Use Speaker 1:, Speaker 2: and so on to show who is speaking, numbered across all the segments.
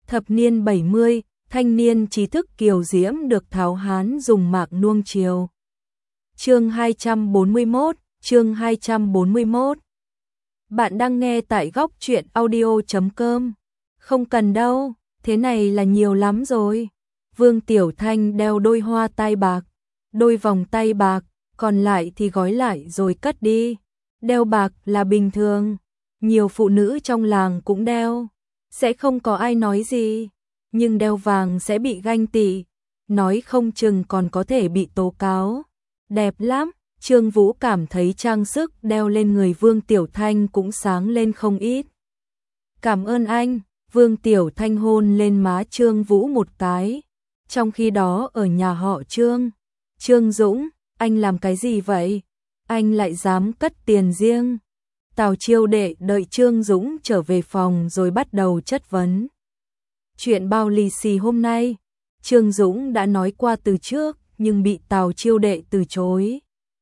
Speaker 1: Thập niên 70, thanh niên trí thức kiều diễm được tháo hán dùng mạc nuông chiều. Chương 241, chương 241. Bạn đang nghe tại góc truyện audio.com. Không cần đâu, thế này là nhiều lắm rồi. Vương Tiểu Thanh đeo đôi hoa tai bạc, đôi vòng tay bạc, còn lại thì gói lại rồi cất đi. Đeo bạc là bình thường, nhiều phụ nữ trong làng cũng đeo, sẽ không có ai nói gì. Nhưng đeo vàng sẽ bị ganh tị, nói không chừng còn có thể bị tố cáo. Đẹp lắm, Trương Vũ cảm thấy trang sức đeo lên người Vương Tiểu Thanh cũng sáng lên không ít. Cảm ơn anh, Vương Tiểu Thanh hôn lên má Trương Vũ một cái. Trong khi đó ở nhà họ Trương, Trương Dũng, anh làm cái gì vậy? Anh lại dám cất tiền riêng. Tào Chiêu Đệ đợi Trương Dũng trở về phòng rồi bắt đầu chất vấn. Chuyện bao lì xì hôm nay, Trương Dũng đã nói qua từ trước nhưng bị Tào Chiêu Đệ từ chối.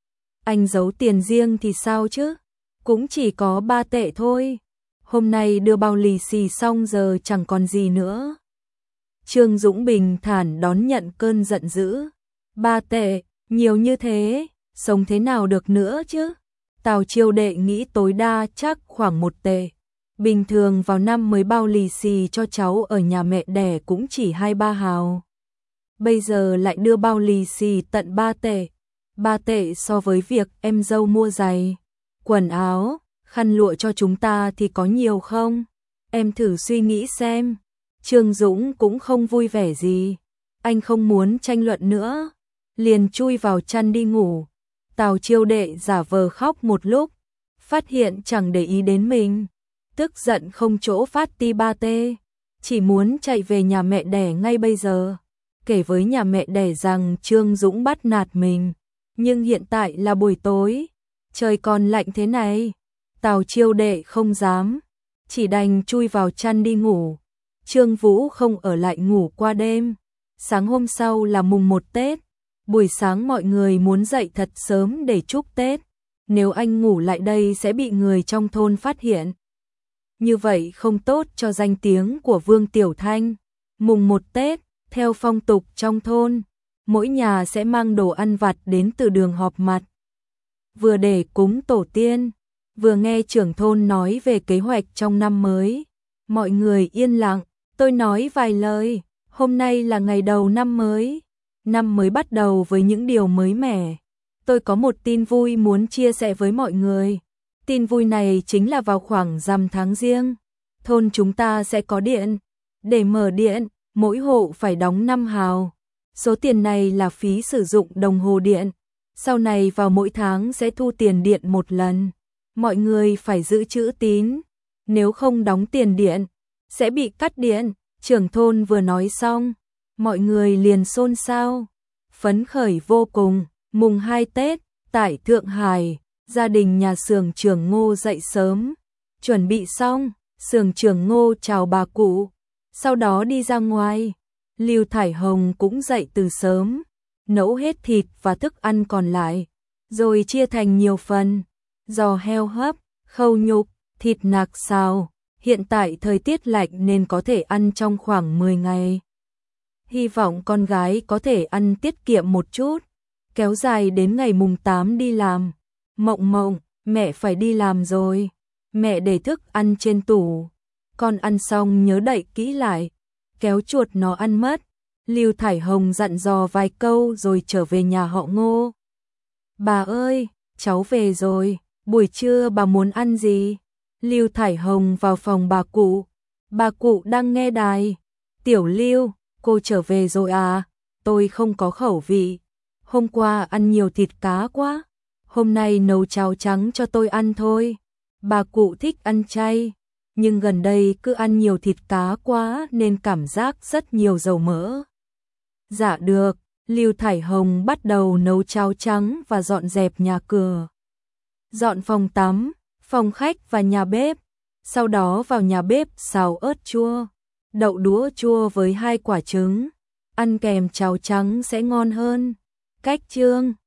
Speaker 1: Anh giấu tiền riêng thì sao chứ? Cũng chỉ có 3 tệ thôi. Hôm nay đưa bao lì xì xong giờ chẳng còn gì nữa. Trương Dũng bình thản đón nhận cơn giận dữ. 3 tệ, nhiều như thế, sống thế nào được nữa chứ? Tào Chiêu Đệ nghĩ tối đa chắc khoảng 1 tệ. Bình thường vào năm mới bao lì xì cho cháu ở nhà mẹ đẻ cũng chỉ 2-3 hào. Bây giờ lại đưa bao lì xì tận 3 tệ. 3 tệ so với việc em dâu mua giày, quần áo, khăn lụa cho chúng ta thì có nhiều không? Em thử suy nghĩ xem. Trương Dũng cũng không vui vẻ gì. Anh không muốn tranh luận nữa, liền chui vào chăn đi ngủ. Tào Chiêu Đệ giả vờ khóc một lúc, phát hiện chẳng để ý đến mình. Tức giận không chỗ phát ti 3 tê, chỉ muốn chạy về nhà mẹ đẻ ngay bây giờ. Kể với nhà mẹ đẻ rằng Trương Dũng bắt nạt mình. Nhưng hiện tại là buổi tối, trời còn lạnh thế này. Tào Chiêu Đệ không dám, chỉ đành chui vào chăn đi ngủ. Trương Vũ không ở lại ngủ qua đêm. Sáng hôm sau là mùng 1 Tết. Buổi sáng mọi người muốn dậy thật sớm để chúc Tết. Nếu anh ngủ lại đây sẽ bị người trong thôn phát hiện. Như vậy không tốt cho danh tiếng của Vương Tiểu Thanh. Mùng 1 Tết, theo phong tục trong thôn, mỗi nhà sẽ mang đồ ăn vặt đến từ đường họp mặt. Vừa để cúng tổ tiên, vừa nghe trưởng thôn nói về kế hoạch trong năm mới. Mọi người yên lặng, tôi nói vài lời. Hôm nay là ngày đầu năm mới. Năm mới bắt đầu với những điều mới mẻ. Tôi có một tin vui muốn chia sẻ với mọi người. Tin vui này chính là vào khoảng rằm tháng Giêng, thôn chúng ta sẽ có điện. Để mở điện, mỗi hộ phải đóng 5 hào. Số tiền này là phí sử dụng đồng hồ điện. Sau này vào mỗi tháng sẽ thu tiền điện một lần. Mọi người phải giữ chữ tín. Nếu không đóng tiền điện, sẽ bị cắt điện. Trưởng thôn vừa nói xong, mọi người liền xôn xao, phấn khởi vô cùng. Mùng 2 Tết, tại Thượng Hải, gia đình nhà xưởng trưởng Ngô dậy sớm, chuẩn bị xong, xưởng trưởng Ngô chào bà cụ, sau đó đi ra ngoài. Lưu Thải Hồng cũng dậy từ sớm, nấu hết thịt và thức ăn còn lại, rồi chia thành nhiều phần, giò heo hấp, khâu nhục, thịt nạc xào. Hiện tại thời tiết lạnh nên có thể ăn trong khoảng 10 ngày. Hy vọng con gái có thể ăn tiết kiệm một chút, kéo dài đến ngày mùng 8 đi làm. Mộng Mộng, mẹ phải đi làm rồi. Mẹ để thức ăn trên tủ. Con ăn xong nhớ đậy kỹ lại, kéo chuột nó ăn mất. Lưu Thải Hồng dặn dò vài câu rồi trở về nhà họ Ngô. Bà ơi, cháu về rồi, buổi trưa bà muốn ăn gì? Lưu Thải Hồng vào phòng bà cụ. Bà cụ đang nghe đài. Tiểu Lưu, cô trở về rồi à? Tôi không có khẩu vị. Hôm qua ăn nhiều thịt cá quá. Hôm nay nấu cháo trắng cho tôi ăn thôi. Bà cụ thích ăn chay, nhưng gần đây cứ ăn nhiều thịt cá quá nên cảm giác rất nhiều dầu mỡ. Dạ được, Lưu Thải Hồng bắt đầu nấu cháo trắng và dọn dẹp nhà cửa. Dọn phòng tắm, phòng khách và nhà bếp. Sau đó vào nhà bếp xào ớt chua, đậu đũa chua với 2 quả trứng. Ăn kèm cháo trắng sẽ ngon hơn. Cách chương,